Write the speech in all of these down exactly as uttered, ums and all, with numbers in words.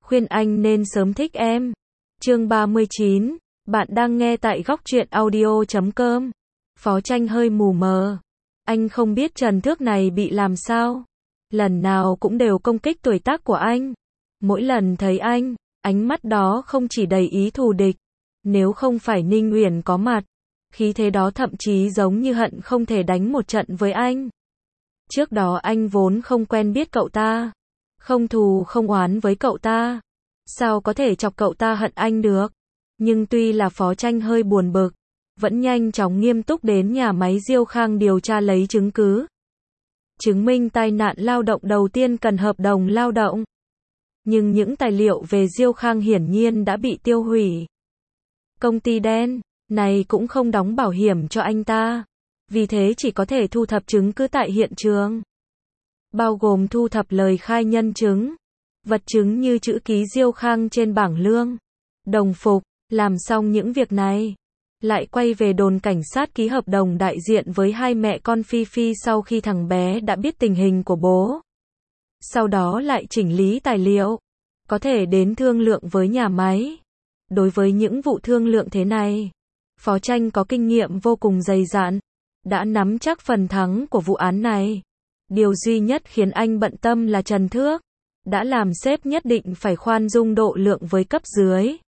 khuyên anh nên sớm thích em. Chương ba mươi chín, bạn đang nghe tại góc truyện audio chấm com. Phó Tranh hơi mù mờ. Anh không biết Trần Thước này bị làm sao. Lần nào cũng đều công kích tuổi tác của anh. Mỗi lần thấy anh, ánh mắt đó không chỉ đầy ý thù địch. Nếu không phải Ninh Uyển có mặt, khí thế đó thậm chí giống như hận không thể đánh một trận với anh. Trước đó anh vốn không quen biết cậu ta, không thù không oán với cậu ta, sao có thể chọc cậu ta hận anh được. Nhưng tuy là Phó Tranh hơi buồn bực, vẫn nhanh chóng nghiêm túc đến nhà máy Diêu Khang điều tra lấy chứng cứ. Chứng minh tai nạn lao động đầu tiên cần hợp đồng lao động. Nhưng những tài liệu về Diêu Khang hiển nhiên đã bị tiêu hủy. Công ty đen này cũng không đóng bảo hiểm cho anh ta, vì thế chỉ có thể thu thập chứng cứ tại hiện trường, bao gồm thu thập lời khai nhân chứng, vật chứng như chữ ký Diêu Khang trên bảng lương, đồng phục. Làm xong những việc này, lại quay về đồn cảnh sát ký hợp đồng đại diện với hai mẹ con Phi Phi sau khi thằng bé đã biết tình hình của bố. Sau đó lại chỉnh lý tài liệu, có thể đến thương lượng với nhà máy. Đối với những vụ thương lượng thế này, Phó Tranh có kinh nghiệm vô cùng dày dặn, đã nắm chắc phần thắng của vụ án này. Điều duy nhất khiến anh bận tâm là Trần Thước, đã làm sếp nhất định phải khoan dung độ lượng với cấp dưới.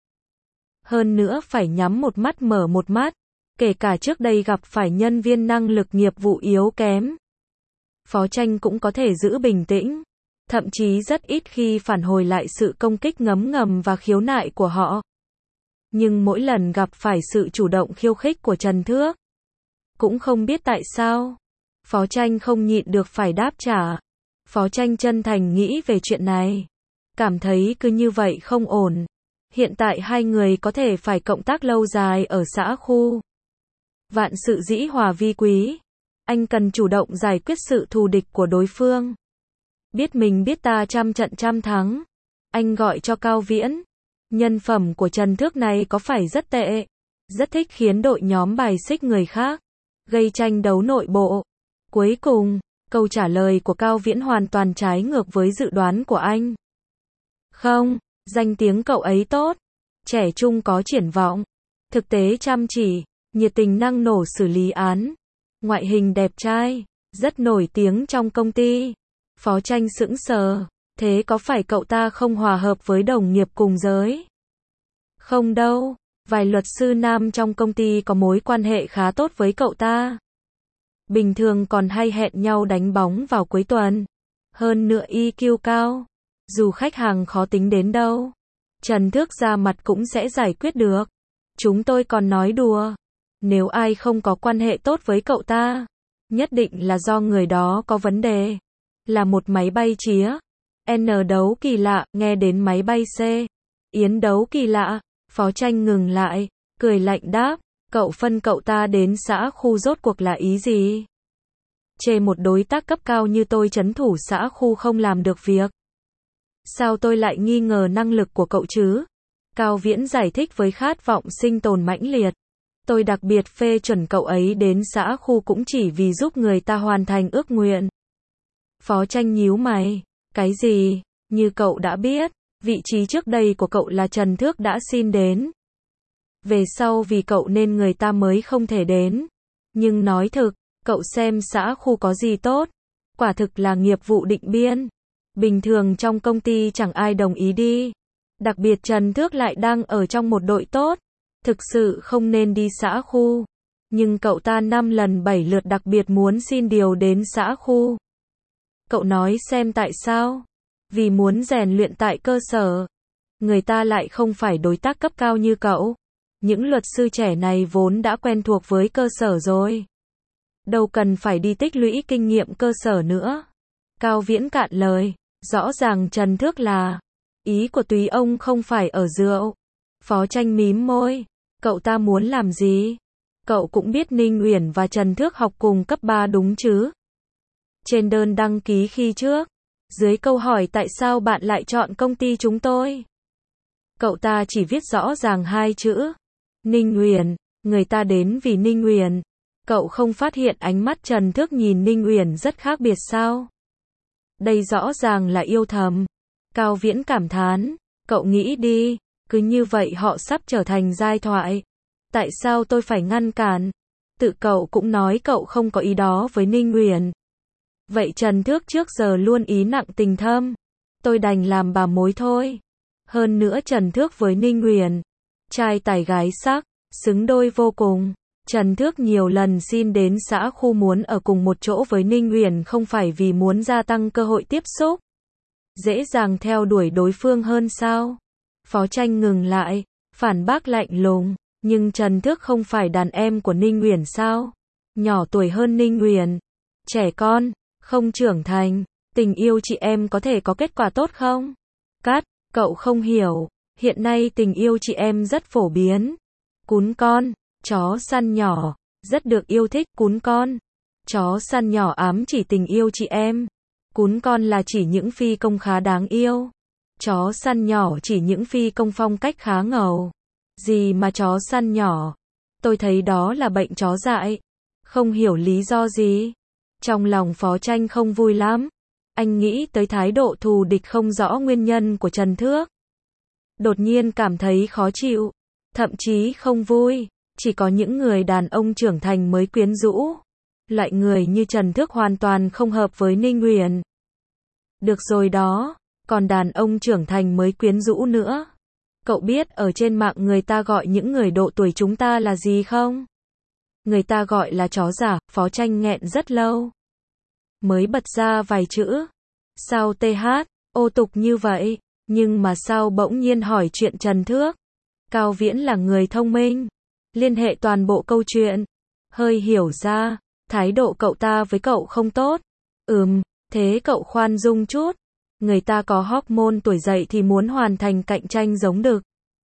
Hơn nữa phải nhắm một mắt mở một mắt, kể cả trước đây gặp phải nhân viên năng lực nghiệp vụ yếu kém. Phó Tranh cũng có thể giữ bình tĩnh, thậm chí rất ít khi phản hồi lại sự công kích ngấm ngầm và khiếu nại của họ. Nhưng mỗi lần gặp phải sự chủ động khiêu khích của Trần Thước, cũng không biết tại sao, Phó Tranh không nhịn được phải đáp trả. Phó Tranh chân thành nghĩ về chuyện này, cảm thấy cứ như vậy không ổn. Hiện tại hai người có thể phải cộng tác lâu dài ở xã khu. Vạn sự dĩ hòa vi quý, anh cần chủ động giải quyết sự thù địch của đối phương. Biết mình biết ta trăm trận trăm thắng, anh gọi cho Cao Viễn. Nhân phẩm của Trần Thước này có phải rất tệ, rất thích khiến đội nhóm bài xích người khác, gây tranh đấu nội bộ. Cuối cùng, câu trả lời của Cao Viễn hoàn toàn trái ngược với dự đoán của anh. Không, danh tiếng cậu ấy tốt, trẻ trung có triển vọng, thực tế chăm chỉ, nhiệt tình năng nổ xử lý án, ngoại hình đẹp trai, rất nổi tiếng trong công ty. Phó Tranh sững sờ, thế có phải cậu ta không hòa hợp với đồng nghiệp cùng giới? Không đâu, vài luật sư nam trong công ty có mối quan hệ khá tốt với cậu ta. Bình thường còn hay hẹn nhau đánh bóng vào cuối tuần. Hơn nữa i kiu cao, dù khách hàng khó tính đến đâu, Trần Thước ra mặt cũng sẽ giải quyết được. Chúng tôi còn nói đùa, nếu ai không có quan hệ tốt với cậu ta, nhất định là do người đó có vấn đề. Là một máy bay chía. N đấu kỳ lạ, nghe đến máy bay C. Yến đấu kỳ lạ, Phó Tranh ngừng lại, cười lạnh đáp, cậu phân cậu ta đến xã khu rốt cuộc là ý gì? Chê một đối tác cấp cao như tôi trấn thủ xã khu không làm được việc. Sao tôi lại nghi ngờ năng lực của cậu chứ? Cao Viễn giải thích với khát vọng sinh tồn mãnh liệt. Tôi đặc biệt phê chuẩn cậu ấy đến xã khu cũng chỉ vì giúp người ta hoàn thành ước nguyện. Phó Tranh nhíu mày. Cái gì? Như cậu đã biết, vị trí trước đây của cậu là Trần Thước đã xin đến. Về sau vì cậu nên người ta mới không thể đến. Nhưng nói thực, cậu xem xã khu có gì tốt? Quả thực là nghiệp vụ định biên. Bình thường trong công ty chẳng ai đồng ý đi. Đặc biệt Trần Thước lại đang ở trong một đội tốt. Thực sự không nên đi xã khu. Nhưng cậu ta năm lần bảy lượt đặc biệt muốn xin điều đến xã khu. Cậu nói xem tại sao? Vì muốn rèn luyện tại cơ sở. Người ta lại không phải đối tác cấp cao như cậu. Những luật sư trẻ này vốn đã quen thuộc với cơ sở rồi. Đâu cần phải đi tích lũy kinh nghiệm cơ sở nữa. Cao Viễn cạn lời. Rõ ràng Trần Thước là, ý của Túy ông không phải ở rượu. Phó Tranh mím môi. Cậu ta muốn làm gì? Cậu cũng biết Ninh Uyển và Trần Thước học cùng cấp ba đúng chứ? Trên đơn đăng ký khi trước, dưới câu hỏi tại sao bạn lại chọn công ty chúng tôi, cậu ta chỉ viết rõ ràng hai chữ. Ninh Uyển, người ta đến vì Ninh Uyển. Cậu không phát hiện ánh mắt Trần Thước nhìn Ninh Uyển rất khác biệt sao? Đây rõ ràng là yêu thầm. Cao Viễn cảm thán, Cậu nghĩ đi, cứ như vậy họ sắp trở thành giai thoại. Tại sao tôi phải ngăn cản? Tự cậu cũng nói cậu không có ý đó với Ninh Uyển. Vậy Trần Thước trước giờ luôn ý nặng tình thâm. Tôi đành làm bà mối thôi. Hơn nữa Trần Thước với Ninh Uyển, trai tài gái sắc, xứng đôi vô cùng. Trần Thước nhiều lần xin đến xã khu muốn ở cùng một chỗ với Ninh Uyển không phải vì muốn gia tăng cơ hội tiếp xúc, dễ dàng theo đuổi đối phương hơn sao? Phó Tranh ngừng lại, phản bác lạnh lùng, nhưng Trần Thước không phải đàn em của Ninh Uyển sao? Nhỏ tuổi hơn Ninh Uyển, trẻ con, không trưởng thành, tình yêu chị em có thể có kết quả tốt không? Cát, cậu không hiểu, hiện nay tình yêu chị em rất phổ biến. Cún con, chó săn nhỏ, rất được yêu thích. Cún con, chó săn nhỏ ám chỉ tình yêu chị em. Cún con là chỉ những phi công khá đáng yêu. Chó săn nhỏ chỉ những phi công phong cách khá ngầu. Gì mà chó săn nhỏ? Tôi thấy đó là bệnh chó dại. Không hiểu lý do gì. Trong lòng Phó Tranh không vui lắm. Anh nghĩ tới thái độ thù địch không rõ nguyên nhân của Trần Thước. Đột nhiên cảm thấy khó chịu, thậm chí không vui. Chỉ có những người đàn ông trưởng thành mới quyến rũ. Loại người như Trần Thước hoàn toàn không hợp với Ninh Uyển. Được rồi đó, còn đàn ông trưởng thành mới quyến rũ nữa. Cậu biết ở trên mạng người ta gọi những người độ tuổi chúng ta là gì không? Người ta gọi là chó giả. Phó Tranh nghẹn rất lâu, mới bật ra vài chữ. Sao th, ô tục như vậy, nhưng mà sao bỗng nhiên hỏi chuyện Trần Thước? Cao Viễn là người thông minh, liên hệ toàn bộ câu chuyện, hơi hiểu ra, thái độ cậu ta với cậu không tốt. Ừm, thế cậu khoan dung chút. Người ta có hormone tuổi dậy thì muốn hoàn thành cạnh tranh giống đực.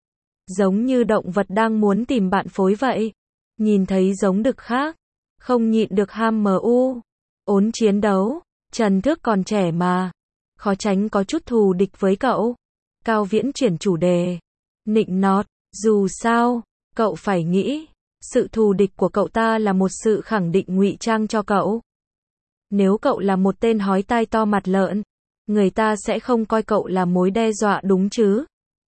Giống như động vật đang muốn tìm bạn phối vậy. Nhìn thấy giống đực khác, không nhịn được ham mu, ốn chiến đấu. Trần Thước còn trẻ mà, khó tránh có chút thù địch với cậu. Cao Viễn chuyển chủ đề, nịnh nọt, dù sao, cậu phải nghĩ, sự thù địch của cậu ta là một sự khẳng định ngụy trang cho cậu. Nếu cậu là một tên hói tai to mặt lợn, người ta sẽ không coi cậu là mối đe dọa đúng chứ.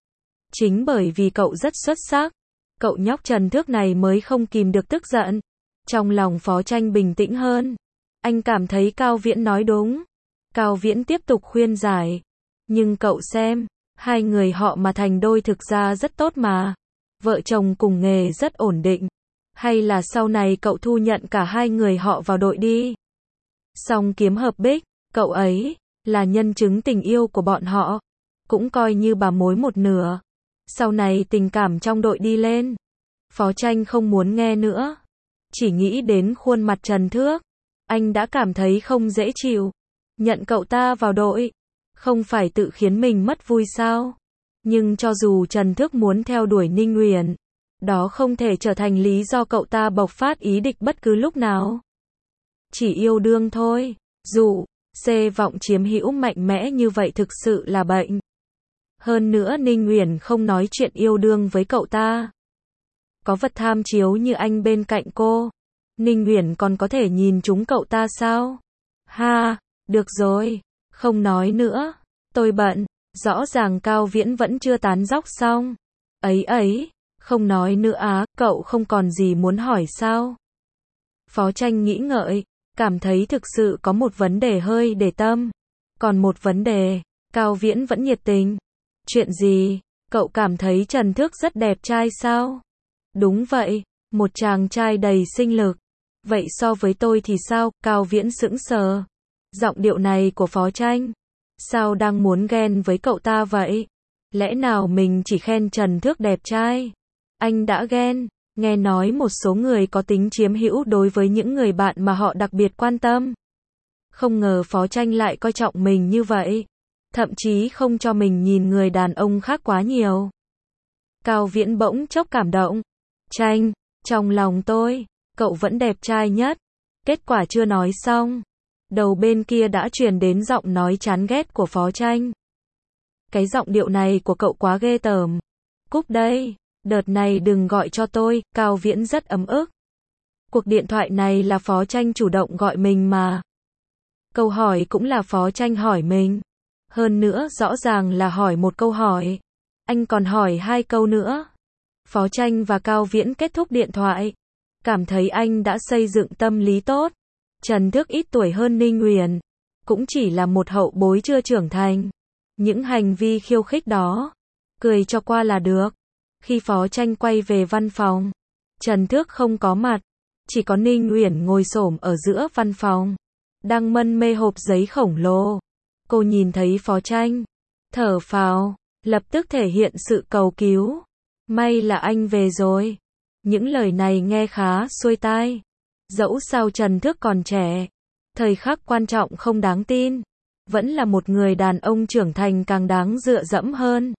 Chính bởi vì cậu rất xuất sắc, cậu nhóc Trần Thước này mới không kìm được tức giận. Trong lòng Phó Tranh bình tĩnh hơn. Anh cảm thấy Cao Viễn nói đúng. Cao Viễn tiếp tục khuyên giải. Nhưng cậu xem, hai người họ mà thành đôi thực ra rất tốt mà. Vợ chồng cùng nghề rất ổn định. Hay là sau này cậu thu nhận cả hai người họ vào đội đi. Song kiếm hợp bích, cậu ấy là nhân chứng tình yêu của bọn họ, cũng coi như bà mối một nửa. Sau này tình cảm trong đội đi lên. Phó Tranh không muốn nghe nữa, chỉ nghĩ đến khuôn mặt Trần Thước, anh đã cảm thấy không dễ chịu. Nhận cậu ta vào đội, không phải tự khiến mình mất vui sao? Nhưng cho dù Trần Thước muốn theo đuổi Ninh Uyển, đó không thể trở thành lý do cậu ta bộc phát ý địch bất cứ lúc nào. Chỉ yêu đương thôi. Dụ, xê vọng chiếm hữu mạnh mẽ như vậy thực sự là bệnh. Hơn nữa Ninh Uyển không nói chuyện yêu đương với cậu ta. Có vật tham chiếu như anh bên cạnh cô, Ninh Uyển còn có thể nhìn trúng cậu ta sao? Ha, được rồi, không nói nữa, tôi bận. Rõ ràng Cao Viễn vẫn chưa tán dóc xong. Ấy ấy, không nói nữa á, cậu không còn gì muốn hỏi sao? Phó Tranh nghĩ ngợi, cảm thấy thực sự có một vấn đề hơi để tâm. Còn một vấn đề, Cao Viễn vẫn nhiệt tình. Chuyện gì? Cậu cảm thấy Trần Thước rất đẹp trai sao? Đúng vậy, một chàng trai đầy sinh lực. Vậy so với tôi thì sao? Cao Viễn sững sờ. Giọng điệu này của Phó Tranh, sao đang muốn ghen với cậu ta vậy? Lẽ nào mình chỉ khen Trần Thước đẹp trai? Anh đã ghen. Nghe nói một số người có tính chiếm hữu đối với những người bạn mà họ đặc biệt quan tâm. Không ngờ Phó Tranh lại coi trọng mình như vậy. Thậm chí không cho mình nhìn người đàn ông khác quá nhiều. Cao Viễn bỗng chốc cảm động. Tranh, trong lòng tôi, cậu vẫn đẹp trai nhất. Kết quả chưa nói xong, đầu bên kia đã truyền đến giọng nói chán ghét của Phó Tranh. Cái giọng điệu này của cậu quá ghê tởm. Cúp đây, đợt này đừng gọi cho tôi. Cao Viễn rất ấm ức. Cuộc điện thoại này là Phó Tranh chủ động gọi mình mà. Câu hỏi cũng là Phó Tranh hỏi mình. Hơn nữa rõ ràng là hỏi một câu hỏi. Anh còn hỏi hai câu nữa. Phó Tranh và Cao Viễn kết thúc điện thoại. Cảm thấy anh đã xây dựng tâm lý tốt. Trần Thức ít tuổi hơn Ninh Uyển, cũng chỉ là một hậu bối chưa trưởng thành. Những hành vi khiêu khích đó, cười cho qua là được. Khi Phó Tranh quay về văn phòng, Trần Thức không có mặt, chỉ có Ninh Uyển ngồi xổm ở giữa văn phòng, đang mân mê hộp giấy khổng lồ. Cô nhìn thấy Phó Tranh, thở phào, lập tức thể hiện sự cầu cứu. May là anh về rồi. Những lời này nghe khá xuôi tai. Dẫu sao Trần Thức còn trẻ, thời khắc quan trọng không đáng tin, vẫn là một người đàn ông trưởng thành càng đáng dựa dẫm hơn.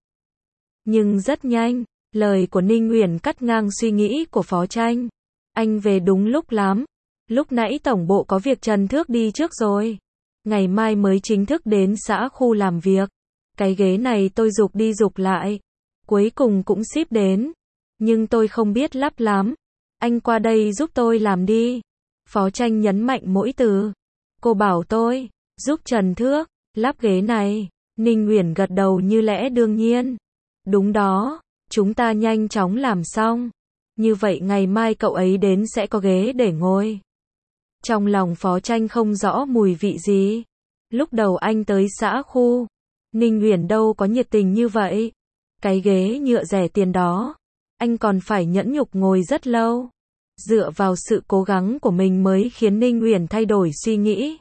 Nhưng rất nhanh, lời của Ninh Uyển cắt ngang suy nghĩ của Phó Tranh. Anh về đúng lúc lắm. Lúc nãy tổng bộ có việc Trần Thức đi trước rồi. Ngày mai mới chính thức đến xã khu làm việc. Cái ghế này tôi giục đi giục lại. Cuối cùng cũng ship đến. Nhưng tôi không biết lắp lắm. Anh qua đây giúp tôi làm đi. Phó Tranh nhấn mạnh mỗi từ. Cô bảo tôi, giúp Trần Thức, lắp ghế này. Ninh Uyển gật đầu như lẽ đương nhiên. Đúng đó, chúng ta nhanh chóng làm xong. Như vậy ngày mai cậu ấy đến sẽ có ghế để ngồi. Trong lòng Phó Tranh không rõ mùi vị gì. Lúc đầu anh tới xã khu, Ninh Uyển đâu có nhiệt tình như vậy. Cái ghế nhựa rẻ tiền đó, anh còn phải nhẫn nhục ngồi rất lâu. Dựa vào sự cố gắng của mình mới khiến Ninh Uyển thay đổi suy nghĩ.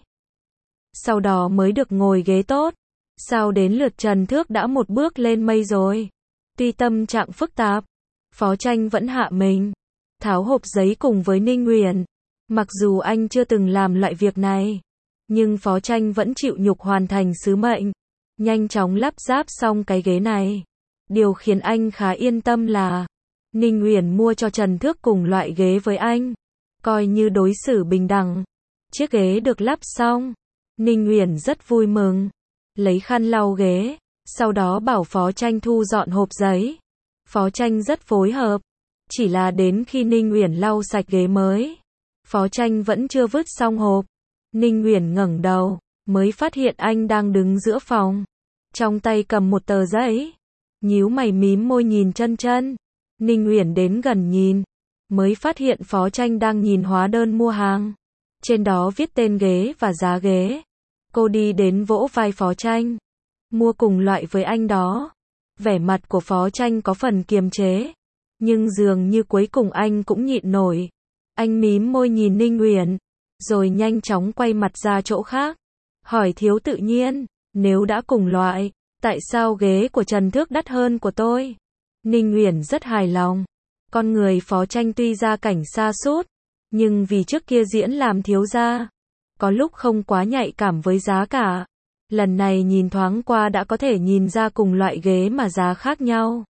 Sau đó mới được ngồi ghế tốt. Sao đến lượt Trần Thức đã một bước lên mây rồi. Tuy tâm trạng phức tạp, Phó Tranh vẫn hạ mình, tháo hộp giấy cùng với Ninh Uyển. Mặc dù anh chưa từng làm loại việc này, nhưng Phó Tranh vẫn chịu nhục hoàn thành sứ mệnh, nhanh chóng lắp ráp xong cái ghế này. Điều khiến anh khá yên tâm là Ninh Uyển mua cho Trần Thức cùng loại ghế với anh, coi như đối xử bình đẳng. Chiếc ghế được lắp xong, Ninh Uyển rất vui mừng, lấy khăn lau ghế, sau đó bảo Phó Tranh thu dọn hộp giấy. Phó Tranh rất phối hợp, chỉ là đến khi Ninh Uyển lau sạch ghế mới, Phó Tranh vẫn chưa vứt xong hộp. Ninh Uyển ngẩng đầu, mới phát hiện anh đang đứng giữa phòng, trong tay cầm một tờ giấy, nhíu mày mím môi nhìn chân chân. Ninh Uyển đến gần nhìn, mới phát hiện Phó Tranh đang nhìn hóa đơn mua hàng, trên đó viết tên ghế và giá ghế. Cô đi đến vỗ vai Phó Tranh, mua cùng loại với anh đó. Vẻ mặt của Phó Tranh có phần kiềm chế, nhưng dường như cuối cùng anh cũng nhịn nổi. Anh mím môi nhìn Ninh Uyển, rồi nhanh chóng quay mặt ra chỗ khác, hỏi thiếu tự nhiên, nếu đã cùng loại, tại sao ghế của Trần Thức đắt hơn của tôi? Ninh Uyển rất hài lòng. Con người Phó Tranh tuy gia cảnh sa sút, nhưng vì trước kia diễn làm thiếu gia, có lúc không quá nhạy cảm với giá cả. Lần này nhìn thoáng qua đã có thể nhìn ra cùng loại ghế mà giá khác nhau.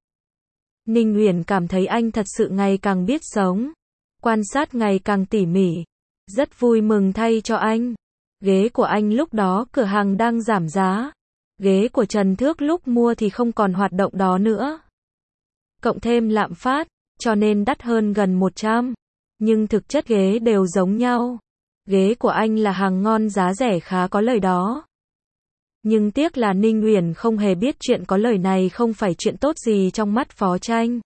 Ninh Uyển cảm thấy anh thật sự ngày càng biết sống, quan sát ngày càng tỉ mỉ, rất vui mừng thay cho anh. Ghế của anh lúc đó cửa hàng đang giảm giá, ghế của Trần Thức lúc mua thì không còn hoạt động đó nữa. Cộng thêm lạm phát, cho nên đắt hơn gần một trăm, nhưng thực chất ghế đều giống nhau. Ghế của anh là hàng ngon giá rẻ khá có lời đó. Nhưng tiếc là Ninh Uyển không hề biết chuyện có lời này không phải chuyện tốt gì trong mắt Phó Tranh.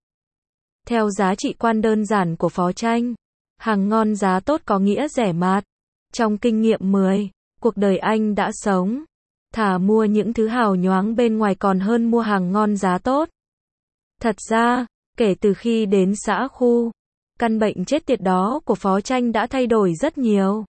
Theo giá trị quan đơn giản của Phó Tranh, hàng ngon giá tốt có nghĩa rẻ mạt. Trong kinh nghiệm mười, cuộc đời anh đã sống, thà mua những thứ hào nhoáng bên ngoài còn hơn mua hàng ngon giá tốt. Thật ra, kể từ khi đến xã khu, căn bệnh chết tiệt đó của Phó Tranh đã thay đổi rất nhiều.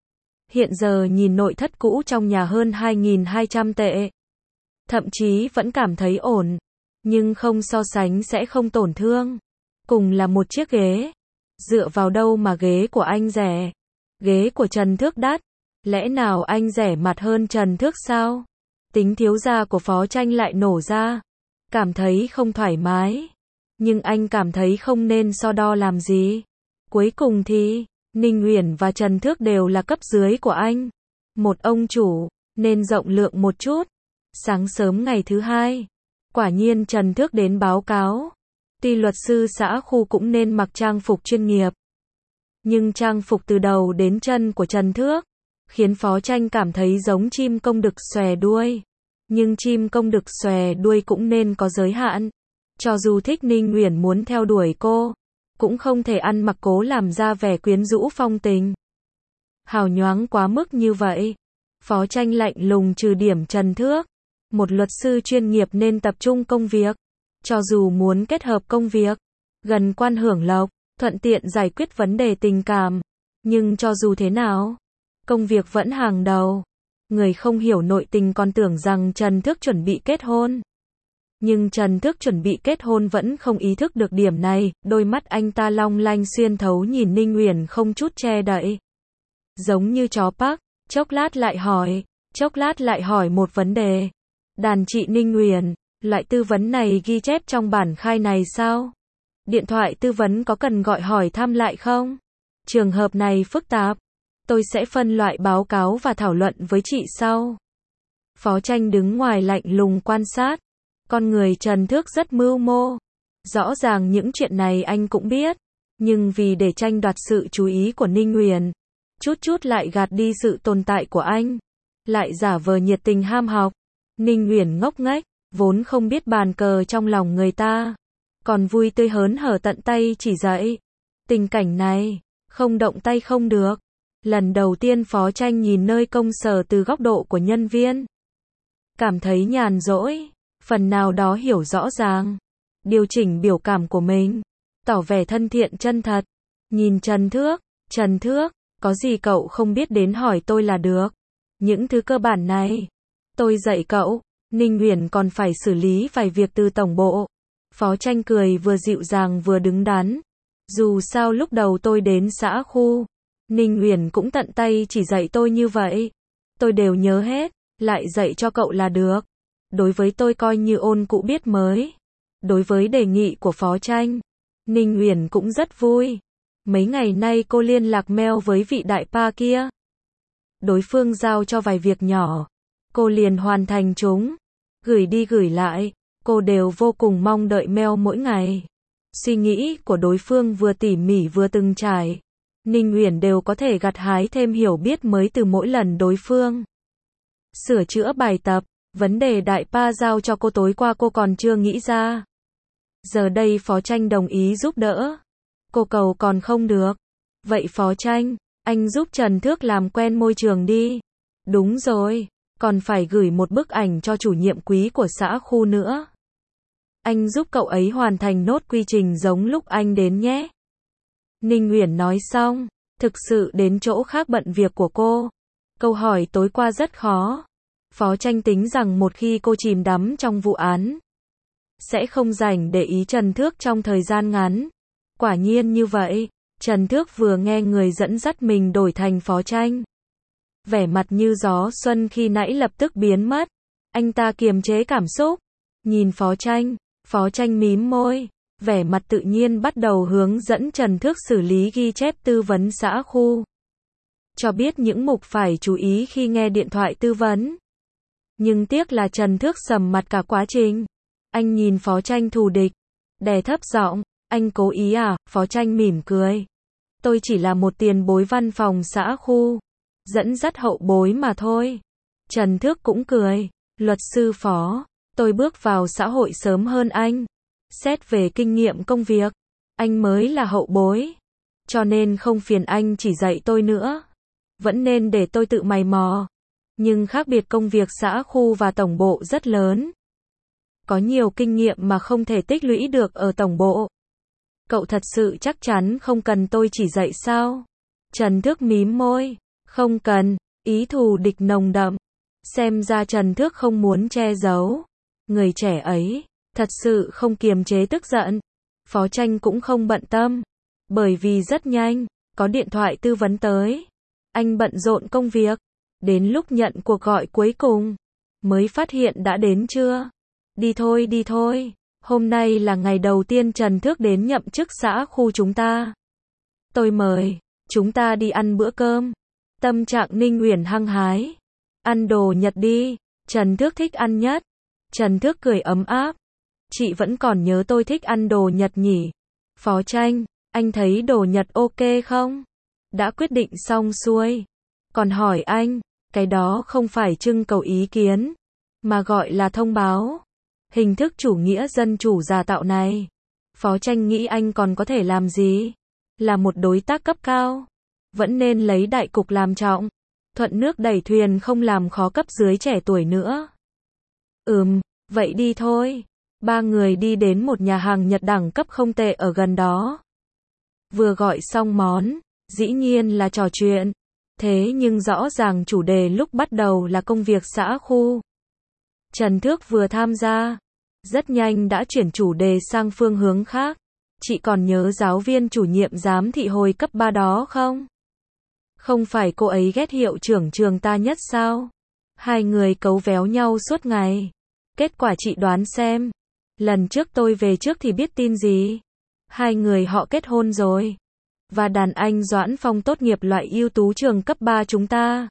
Hiện giờ nhìn nội thất cũ trong nhà hơn hai nghìn hai trăm tệ. Thậm chí vẫn cảm thấy ổn, nhưng không so sánh sẽ không tổn thương. Cùng là một chiếc ghế, dựa vào đâu mà ghế của anh rẻ? Ghế của Trần Thức đắt, lẽ nào anh rẻ mặt hơn Trần Thức sao? Tính thiếu gia của Phó Tranh lại nổ ra, cảm thấy không thoải mái. Nhưng anh cảm thấy không nên so đo làm gì. Cuối cùng thì Ninh Uyển và Trần Thức đều là cấp dưới của anh. Một ông chủ, nên rộng lượng một chút. Sáng sớm ngày thứ hai, quả nhiên Trần Thức đến báo cáo. Tuy luật sư xã khu cũng nên mặc trang phục chuyên nghiệp, nhưng trang phục từ đầu đến chân của Trần Thức khiến Phó Tranh cảm thấy giống chim công đực xòe đuôi. Nhưng chim công đực xòe đuôi cũng nên có giới hạn. Cho dù thích Ninh Uyển muốn theo đuổi cô, cũng không thể ăn mặc cố làm ra vẻ quyến rũ phong tình. Hào nhoáng quá mức như vậy. Phó Tranh lạnh lùng trừ điểm Trần Thước. Một luật sư chuyên nghiệp nên tập trung công việc. Cho dù muốn kết hợp công việc, gần quan hưởng lộc, thuận tiện giải quyết vấn đề tình cảm. Nhưng cho dù thế nào, công việc vẫn hàng đầu. Người không hiểu nội tình còn tưởng rằng Trần Thước chuẩn bị kết hôn. Nhưng Trần Thước chuẩn bị kết hôn vẫn không ý thức được điểm này, đôi mắt anh ta long lanh xuyên thấu nhìn Ninh Uyển không chút che đậy. Giống như chó Park, chốc lát lại hỏi, chốc lát lại hỏi một vấn đề. Đàn chị Ninh Uyển, loại tư vấn này ghi chép trong bản khai này sao? Điện thoại tư vấn có cần gọi hỏi thăm lại không? Trường hợp này phức tạp. Tôi sẽ phân loại báo cáo và thảo luận với chị sau. Phó Tranh đứng ngoài lạnh lùng quan sát. Con người Trần Thước rất mưu mô. Rõ ràng những chuyện này anh cũng biết. Nhưng vì để tranh đoạt sự chú ý của Ninh Uyển, chút chút lại gạt đi sự tồn tại của anh. Lại giả vờ nhiệt tình ham học. Ninh Uyển ngốc nghếch, vốn không biết bàn cờ trong lòng người ta. Còn vui tươi hớn hở tận tay chỉ dạy. Tình cảnh này, không động tay không được. Lần đầu tiên Phó Tranh nhìn nơi công sở từ góc độ của nhân viên. Cảm thấy nhàn rỗi, phần nào đó hiểu rõ ràng. Điều chỉnh biểu cảm của mình. Tỏ vẻ thân thiện chân thật. Nhìn Trần Thước, Trần Thước, có gì cậu không biết đến hỏi tôi là được. Những thứ cơ bản này, tôi dạy cậu. Ninh Uyển còn phải xử lý vài việc từ tổng bộ. Phó Tranh cười vừa dịu dàng vừa đứng đắn. Dù sao lúc đầu tôi đến xã khu, Ninh Uyển cũng tận tay chỉ dạy tôi như vậy. Tôi đều nhớ hết, lại dạy cho cậu là được. Đối với tôi coi như ôn cũ biết mới. Đối với đề nghị của Phó Tranh, Ninh Uyển cũng rất vui. Mấy ngày nay cô liên lạc mail với vị đại pa kia. Đối phương giao cho vài việc nhỏ, cô liền hoàn thành chúng. Gửi đi gửi lại, cô đều vô cùng mong đợi mail mỗi ngày. Suy nghĩ của đối phương vừa tỉ mỉ vừa từng trải. Ninh Uyển đều có thể gặt hái thêm hiểu biết mới từ mỗi lần đối phương. Sửa chữa bài tập, vấn đề đại pa giao cho cô tối qua cô còn chưa nghĩ ra. Giờ đây Phó Tranh đồng ý giúp đỡ. Cô cầu còn không được. Vậy Phó Tranh, anh giúp Trần Thước làm quen môi trường đi. Đúng rồi, còn phải gửi một bức ảnh cho chủ nhiệm quý của xã khu nữa. Anh giúp cậu ấy hoàn thành nốt quy trình giống lúc anh đến nhé. Ninh Uyển nói xong, thực sự đến chỗ khác bận việc của cô. Câu hỏi tối qua rất khó. Phó Tranh tính rằng một khi cô chìm đắm trong vụ án, sẽ không rảnh để ý Trần Thước trong thời gian ngắn. Quả nhiên như vậy, Trần Thước vừa nghe người dẫn dắt mình đổi thành Phó Tranh. Vẻ mặt như gió xuân khi nãy lập tức biến mất. Anh ta kiềm chế cảm xúc. Nhìn Phó Tranh, Phó Tranh mím môi. Vẻ mặt tự nhiên bắt đầu hướng dẫn Trần Thước xử lý ghi chép tư vấn xã khu. Cho biết những mục phải chú ý khi nghe điện thoại tư vấn. Nhưng tiếc là Trần Thước sầm mặt cả quá trình. Anh nhìn Phó Tranh thù địch. Đè thấp giọng, anh cố ý à? Phó Tranh mỉm cười. Tôi chỉ là một tiền bối văn phòng xã khu. Dẫn dắt hậu bối mà thôi. Trần Thước cũng cười. Luật sư Phó, tôi bước vào xã hội sớm hơn anh. Xét về kinh nghiệm công việc, anh mới là hậu bối. Cho nên không phiền anh chỉ dạy tôi nữa. Vẫn nên để tôi tự mày mò. Nhưng khác biệt công việc xã khu và tổng bộ rất lớn. Có nhiều kinh nghiệm mà không thể tích lũy được ở tổng bộ. Cậu thật sự chắc chắn không cần tôi chỉ dạy sao? Trần Thước mím môi. Không cần, ý thù địch nồng đậm. Xem ra Trần Thước không muốn che giấu. Người trẻ ấy, thật sự không kiềm chế tức giận. Phó Tranh cũng không bận tâm. Bởi vì rất nhanh, có điện thoại tư vấn tới. Anh bận rộn công việc. Đến lúc nhận cuộc gọi cuối cùng, mới phát hiện đã đến chưa. Đi thôi đi thôi. Hôm nay là ngày đầu tiên Trần Thước đến nhậm chức xã khu chúng ta. Tôi mời, chúng ta đi ăn bữa cơm. Tâm trạng Ninh Uyển hăng hái. Ăn đồ Nhật đi, Trần Thước thích ăn nhất. Trần Thước cười ấm áp. Chị vẫn còn nhớ tôi thích ăn đồ Nhật nhỉ? Phó Tranh, anh thấy đồ Nhật ok không? Đã quyết định xong xuôi. Còn hỏi anh, cái đó không phải trưng cầu ý kiến, mà gọi là thông báo. Hình thức chủ nghĩa dân chủ giả tạo này, Phó Tranh nghĩ anh còn có thể làm gì? Là một đối tác cấp cao, vẫn nên lấy đại cục làm trọng, thuận nước đẩy thuyền không làm khó cấp dưới trẻ tuổi nữa. Ừm, vậy đi thôi. Ba người đi đến một nhà hàng Nhật đẳng cấp không tệ ở gần đó. Vừa gọi xong món, dĩ nhiên là trò chuyện. Thế nhưng rõ ràng chủ đề lúc bắt đầu là công việc xã khu. Trần Thước vừa tham gia, rất nhanh đã chuyển chủ đề sang phương hướng khác. Chị còn nhớ giáo viên chủ nhiệm giám thị hồi cấp ba đó không? Không phải cô ấy ghét hiệu trưởng trường ta nhất sao? Hai người cấu véo nhau suốt ngày. Kết quả chị đoán xem. Lần trước tôi về trước thì biết tin gì? Hai người họ kết hôn rồi. Và đàn anh Doãn Phong tốt nghiệp loại ưu tú trường cấp ba chúng ta.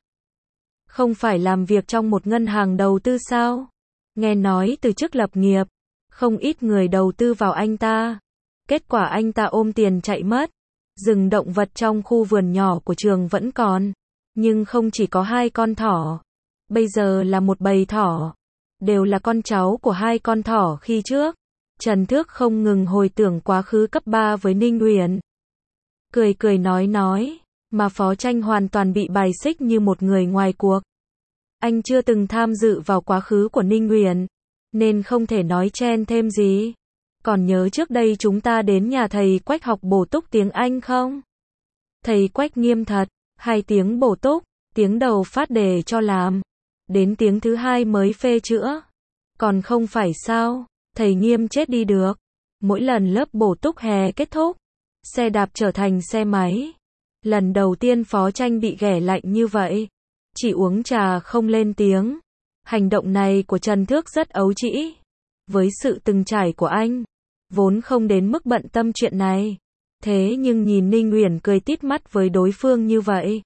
Không phải làm việc trong một ngân hàng đầu tư sao? Nghe nói từ chức lập nghiệp, không ít người đầu tư vào anh ta. Kết quả anh ta ôm tiền chạy mất. Rừng động vật trong khu vườn nhỏ của trường vẫn còn, nhưng không chỉ có hai con thỏ. Bây giờ là một bầy thỏ. Đều là con cháu của hai con thỏ khi trước. Trần Thước không ngừng hồi tưởng quá khứ cấp ba với Ninh Uyển. Cười cười nói nói, mà Phó Tranh hoàn toàn bị bài xích như một người ngoài cuộc. Anh chưa từng tham dự vào quá khứ của Ninh Uyển, nên không thể nói chen thêm gì. Còn nhớ trước đây chúng ta đến nhà thầy Quách học bổ túc tiếng Anh không? Thầy Quách nghiêm thật, hai tiếng bổ túc, tiếng đầu phát đề cho làm. Đến tiếng thứ hai mới phê chữa. Còn không phải sao, thầy nghiêm chết đi được. Mỗi lần lớp bổ túc hè kết thúc, xe đạp trở thành xe máy. Lần đầu tiên Phó Tranh bị ghẻ lạnh như vậy. Chỉ uống trà không lên tiếng. Hành động này của Trần Thước rất ấu trĩ. Với sự từng trải của anh, vốn không đến mức bận tâm chuyện này. Thế nhưng nhìn Ninh Uyển cười tít mắt với đối phương như vậy,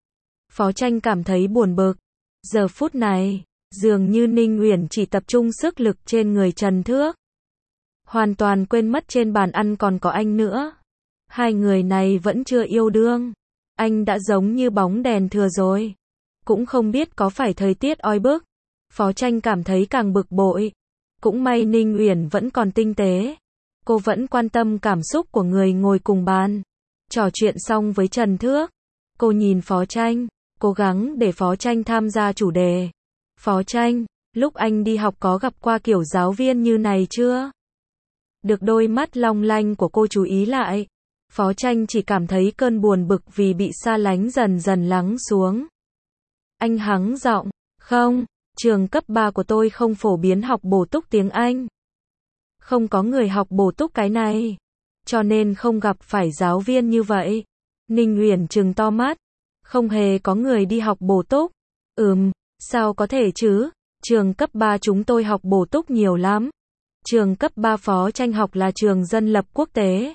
Phó Tranh cảm thấy buồn bực. Giờ phút này, dường như Ninh Uyển chỉ tập trung sức lực trên người Trần Thước. Hoàn toàn quên mất trên bàn ăn còn có anh nữa. Hai người này vẫn chưa yêu đương. Anh đã giống như bóng đèn thừa rồi. Cũng không biết có phải thời tiết oi bức. Phó Tranh cảm thấy càng bực bội. Cũng may Ninh Uyển vẫn còn tinh tế. Cô vẫn quan tâm cảm xúc của người ngồi cùng bàn. Trò chuyện xong với Trần Thước, cô nhìn Phó Tranh, cố gắng để Phó Tranh tham gia chủ đề. Phó Tranh, lúc anh đi học có gặp qua kiểu giáo viên như này chưa? Được đôi mắt long lanh của cô chú ý lại. Phó Tranh chỉ cảm thấy cơn buồn bực vì bị xa lánh dần dần lắng xuống. Anh hắng giọng, không, trường cấp ba của tôi không phổ biến học bổ túc tiếng Anh. Không có người học bổ túc cái này. Cho nên không gặp phải giáo viên như vậy. Ninh Uyển trừng to mắt. Không hề có người đi học bổ túc. Ừm, sao có thể chứ? Trường cấp ba chúng tôi học bổ túc nhiều lắm. Trường cấp ba Phó Tranh học là trường dân lập quốc tế.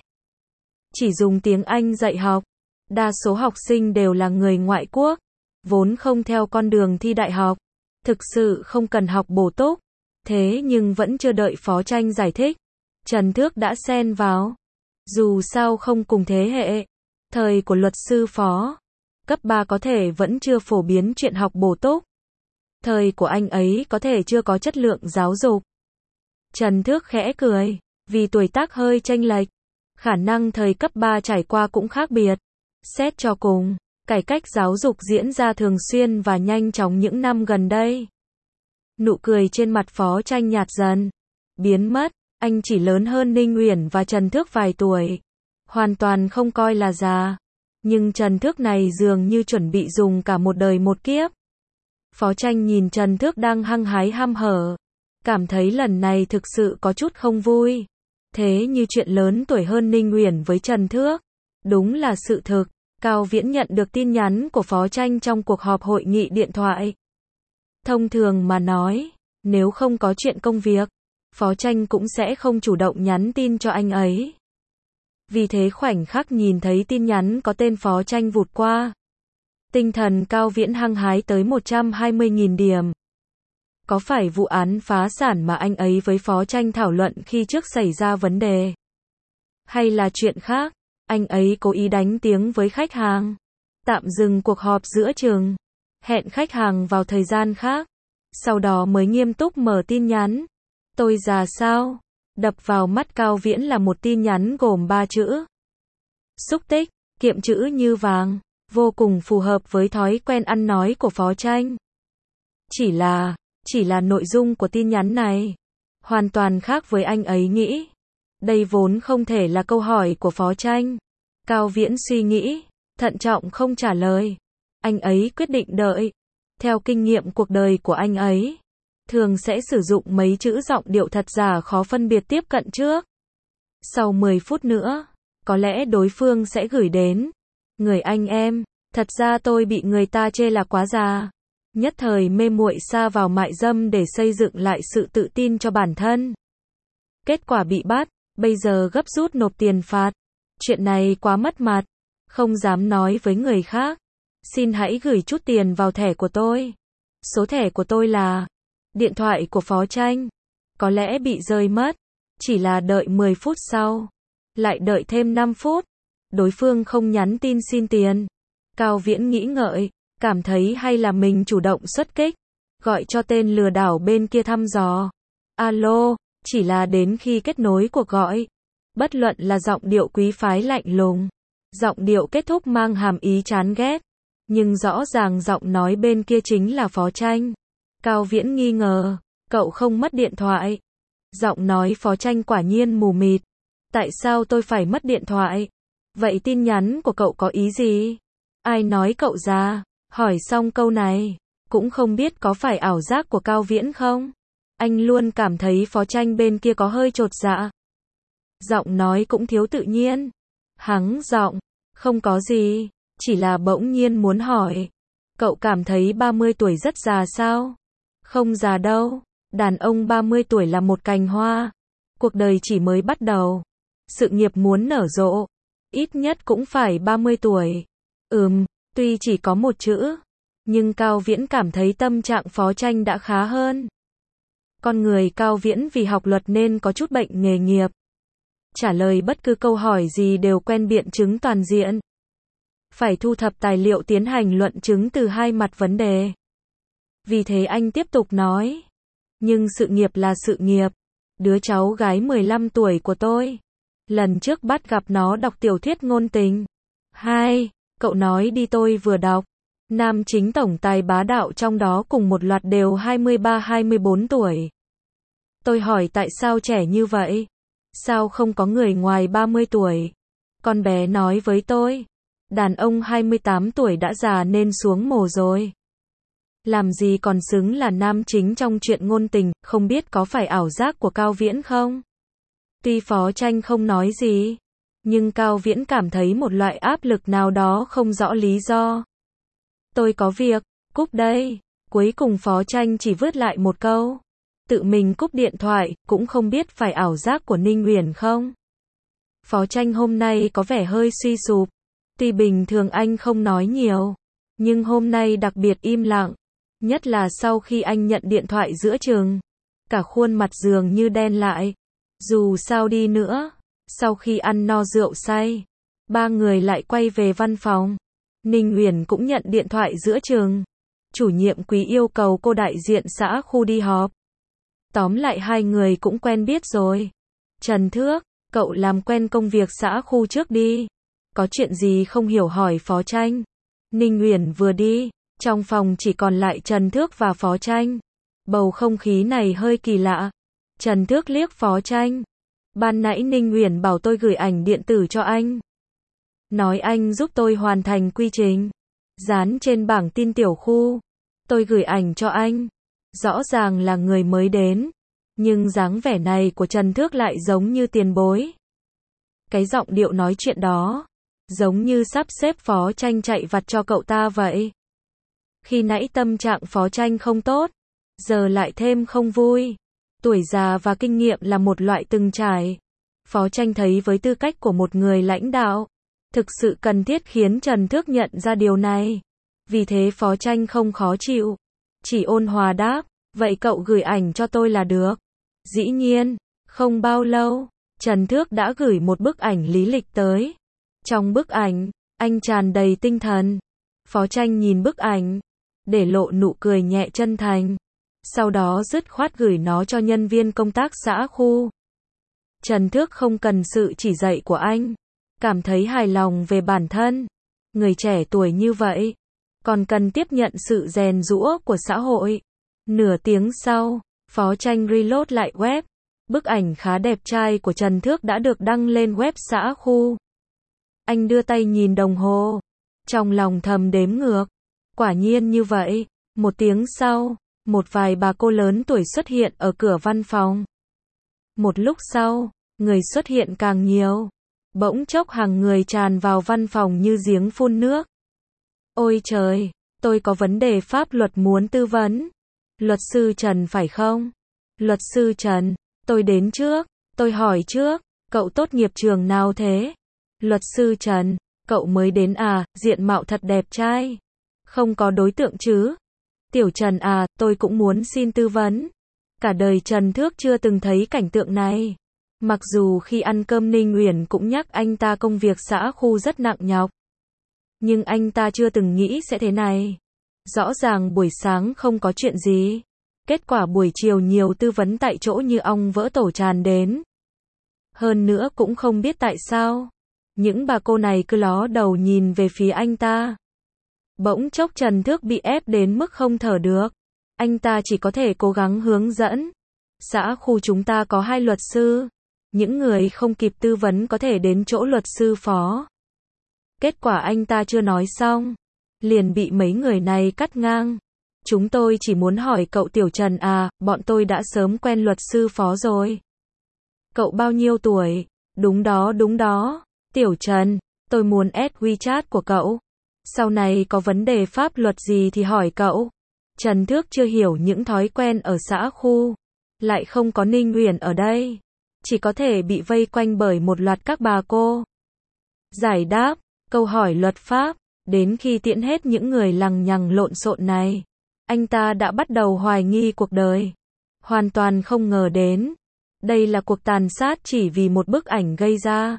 Chỉ dùng tiếng Anh dạy học. Đa số học sinh đều là người ngoại quốc, vốn không theo con đường thi đại học. Thực sự không cần học bổ túc. Thế nhưng vẫn chưa đợi Phó Tranh giải thích, Trần Thước đã xen vào. Dù sao không cùng thế hệ. Thời của luật sư Phó, cấp ba có thể vẫn chưa phổ biến chuyện học bổ túc. Thời của anh ấy có thể chưa có chất lượng giáo dục. Trần Thước khẽ cười, vì tuổi tác hơi chênh lệch, khả năng thời cấp ba trải qua cũng khác biệt. Xét cho cùng, cải cách giáo dục diễn ra thường xuyên và nhanh chóng những năm gần đây. Nụ cười trên mặt Phó Tranh nhạt dần, biến mất. Anh chỉ lớn hơn Ninh Uyển và Trần Thước vài tuổi, hoàn toàn không coi là già. Nhưng Trần Thước này dường như chuẩn bị dùng cả một đời một kiếp. Phó Tranh nhìn Trần Thước đang hăng hái hăm hở, cảm thấy lần này thực sự có chút không vui. Thế như chuyện lớn tuổi hơn Ninh Uyển với Trần Thước, đúng là sự thực. Cao Viễn nhận được tin nhắn của Phó Tranh trong cuộc họp hội nghị điện thoại. Thông thường mà nói, nếu không có chuyện công việc, Phó Tranh cũng sẽ không chủ động nhắn tin cho anh ấy. Vì thế khoảnh khắc nhìn thấy tin nhắn có tên Phó Tranh vụt qua, tinh thần Cao Viễn hăng hái tới một trăm hai mươi nghìn điểm. Có phải vụ án phá sản mà anh ấy với Phó Tranh thảo luận khi trước xảy ra vấn đề? Hay là chuyện khác? Anh ấy cố ý đánh tiếng với khách hàng, tạm dừng cuộc họp giữa chừng, hẹn khách hàng vào thời gian khác, sau đó mới nghiêm túc mở tin nhắn. Tôi già sao? Đập vào mắt Cao Viễn là một tin nhắn gồm ba chữ. Xúc tích, kiệm chữ như vàng, vô cùng phù hợp với thói quen ăn nói của Phó Tranh. Chỉ là, chỉ là nội dung của tin nhắn này hoàn toàn khác với anh ấy nghĩ. Đây vốn không thể là câu hỏi của Phó Tranh. Cao Viễn suy nghĩ, thận trọng không trả lời. Anh ấy quyết định đợi. Theo kinh nghiệm cuộc đời của anh ấy, thường sẽ sử dụng mấy chữ giọng điệu thật giả khó phân biệt tiếp cận trước. Sau mười phút nữa, có lẽ đối phương sẽ gửi đến. Người anh em, thật ra tôi bị người ta chê là quá già. Nhất thời mê muội sa vào mại dâm để xây dựng lại sự tự tin cho bản thân. Kết quả bị bắt, bây giờ gấp rút nộp tiền phạt. Chuyện này quá mất mặt, không dám nói với người khác. Xin hãy gửi chút tiền vào thẻ của tôi. Số thẻ của tôi là... Điện thoại của Phó Tranh có lẽ bị rơi mất. Chỉ là đợi mười phút sau, lại đợi thêm năm phút. Đối phương không nhắn tin xin tiền. Cao Viễn nghĩ ngợi, cảm thấy hay là mình chủ động xuất kích, gọi cho tên lừa đảo bên kia thăm dò. Alo, chỉ là đến khi kết nối cuộc gọi, bất luận là giọng điệu quý phái lạnh lùng, giọng điệu kết thúc mang hàm ý chán ghét, nhưng rõ ràng giọng nói bên kia chính là Phó Tranh. Cao Viễn nghi ngờ, cậu không mất điện thoại. Giọng nói Phó Tranh quả nhiên mù mịt. Tại sao tôi phải mất điện thoại? Vậy tin nhắn của cậu có ý gì? Ai nói cậu già? Hỏi xong câu này, cũng không biết có phải ảo giác của Cao Viễn không? Anh luôn cảm thấy Phó Tranh bên kia có hơi chột dạ. Giọng nói cũng thiếu tự nhiên. Hắng giọng, không có gì, chỉ là bỗng nhiên muốn hỏi. Cậu cảm thấy ba mươi tuổi rất già sao? Không già đâu, đàn ông ba mươi tuổi là một cành hoa. Cuộc đời chỉ mới bắt đầu. Sự nghiệp muốn nở rộ, ít nhất cũng phải ba mươi tuổi. Ừm, tuy chỉ có một chữ, nhưng Cao Viễn cảm thấy tâm trạng Phó Tranh đã khá hơn. Con người Cao Viễn vì học luật nên có chút bệnh nghề nghiệp. Trả lời bất cứ câu hỏi gì đều quen biện chứng toàn diện. Phải thu thập tài liệu tiến hành luận chứng từ hai mặt vấn đề. Vì thế anh tiếp tục nói. Nhưng sự nghiệp là sự nghiệp. Đứa cháu gái mười lăm tuổi của tôi, lần trước bắt gặp nó đọc tiểu thuyết ngôn tình. Hai, cậu nói đi tôi vừa đọc. Nam chính tổng tài bá đạo trong đó cùng một loạt đều hai mươi ba hai mươi bốn tuổi. Tôi hỏi tại sao trẻ như vậy? Sao không có người ngoài ba mươi tuổi? Con bé nói với tôi, đàn ông hai mươi tám tuổi đã già nên xuống mồ rồi. Làm gì còn xứng là nam chính trong chuyện ngôn tình, không biết có phải ảo giác của Cao Viễn không? Tuy Phó Tranh không nói gì, nhưng Cao Viễn cảm thấy một loại áp lực nào đó không rõ lý do. Tôi có việc, cúp đây. Cuối cùng Phó Tranh chỉ vứt lại một câu. Tự mình cúp điện thoại, cũng không biết phải ảo giác của Ninh Uyển không? Phó Tranh hôm nay có vẻ hơi suy sụp. Tuy bình thường anh không nói nhiều, nhưng hôm nay đặc biệt im lặng. Nhất là sau khi anh nhận điện thoại giữa chừng. Cả khuôn mặt dường như đen lại. Dù sao đi nữa, sau khi ăn no rượu say, ba người lại quay về văn phòng. Ninh Uyển cũng nhận điện thoại giữa chừng. Chủ nhiệm Quý yêu cầu cô đại diện xã khu đi họp. Tóm lại hai người cũng quen biết rồi. Trần Thước, cậu làm quen công việc xã khu trước đi. Có chuyện gì không hiểu hỏi Phó Tranh. Ninh Uyển vừa đi, trong phòng chỉ còn lại Trần Thước và Phó Tranh. Bầu không khí này hơi kỳ lạ. Trần Thước liếc Phó Tranh. Ban nãy Ninh Uyển bảo tôi gửi ảnh điện tử cho anh. Nói anh giúp tôi hoàn thành quy trình. Dán trên bảng tin tiểu khu. Tôi gửi ảnh cho anh. Rõ ràng là người mới đến. Nhưng dáng vẻ này của Trần Thước lại giống như tiền bối. Cái giọng điệu nói chuyện đó, giống như sắp xếp Phó Tranh chạy vặt cho cậu ta vậy. Khi nãy tâm trạng Phó Tranh không tốt, giờ lại thêm không vui. Tuổi già và kinh nghiệm là một loại từng trải. Phó Tranh thấy với tư cách của một người lãnh đạo, thực sự cần thiết khiến Trần Thước nhận ra điều này. Vì thế Phó Tranh không khó chịu, chỉ ôn hòa đáp, vậy cậu gửi ảnh cho tôi là được. Dĩ nhiên, không bao lâu, Trần Thước đã gửi một bức ảnh lý lịch tới. Trong bức ảnh, anh tràn đầy tinh thần. Phó Tranh nhìn bức ảnh, để lộ nụ cười nhẹ chân thành. sau đó dứt khoát gửi nó cho nhân viên công tác xã khu. Trần Thước không cần sự chỉ dạy của anh, cảm thấy hài lòng về bản thân. Người trẻ tuổi như vậy, còn cần tiếp nhận sự rèn giũa của xã hội. Nửa tiếng sau, Phó Tranh reload lại web. Bức ảnh khá đẹp trai của Trần Thước đã được đăng lên web xã khu. Anh đưa tay nhìn đồng hồ, trong lòng thầm đếm ngược. Quả nhiên như vậy, một tiếng sau, một vài bà cô lớn tuổi xuất hiện ở cửa văn phòng. Một lúc sau, người xuất hiện càng nhiều. Bỗng chốc hàng người tràn vào văn phòng như giếng phun nước. Ôi trời, tôi có vấn đề pháp luật muốn tư vấn. Luật sư Trần phải không? Luật sư Trần, tôi đến trước, tôi hỏi trước, cậu tốt nghiệp trường nào thế? Luật sư Trần, cậu mới đến à, diện mạo thật đẹp trai. Không có đối tượng chứ? Tiểu Trần à, tôi cũng muốn xin tư vấn. Cả đời Trần Thước chưa từng thấy cảnh tượng này. Mặc dù khi ăn cơm Ninh Uyển cũng nhắc anh ta công việc xã khu rất nặng nhọc. Nhưng anh ta chưa từng nghĩ sẽ thế này. Rõ ràng buổi sáng không có chuyện gì. Kết quả buổi chiều nhiều tư vấn tại chỗ như ong vỡ tổ tràn đến. Hơn nữa cũng không biết tại sao. Những bà cô này cứ ló đầu nhìn về phía anh ta. Bỗng chốc Trần Thước bị ép đến mức không thở được. Anh ta chỉ có thể cố gắng hướng dẫn. Xã khu chúng ta có hai luật sư. Những người không kịp tư vấn có thể đến chỗ luật sư phó. Kết quả anh ta chưa nói xong, liền bị mấy người này cắt ngang. Chúng tôi chỉ muốn hỏi cậu Tiểu Trần à, bọn tôi đã sớm quen luật sư phó rồi. Cậu bao nhiêu tuổi? Đúng đó đúng đó. Tiểu Trần, tôi muốn add WeChat của cậu. Sau này có vấn đề pháp luật gì thì hỏi cậu. Trần Thước chưa hiểu những thói quen ở xã khu. Lại không có Ninh Uyển ở đây. Chỉ có thể bị vây quanh bởi một loạt các bà cô. Giải đáp, câu hỏi luật pháp, đến khi tiễn hết những người lằng nhằng lộn xộn này, anh ta đã bắt đầu hoài nghi cuộc đời. Hoàn toàn không ngờ đến. Đây là cuộc tàn sát chỉ vì một bức ảnh gây ra.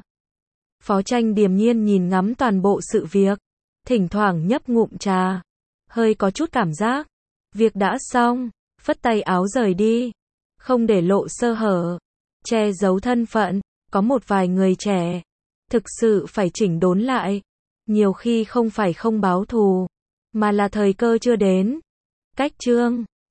Phó Tranh điềm nhiên nhìn ngắm toàn bộ sự việc. Thỉnh thoảng nhấp ngụm trà. Hơi có chút cảm giác. Việc đã xong, phất tay áo rời đi. Không để lộ sơ hở. Che giấu thân phận. Có một vài người trẻ. Thực sự phải chỉnh đốn lại. Nhiều khi không phải không báo thù. Mà là thời cơ chưa đến. Cách chương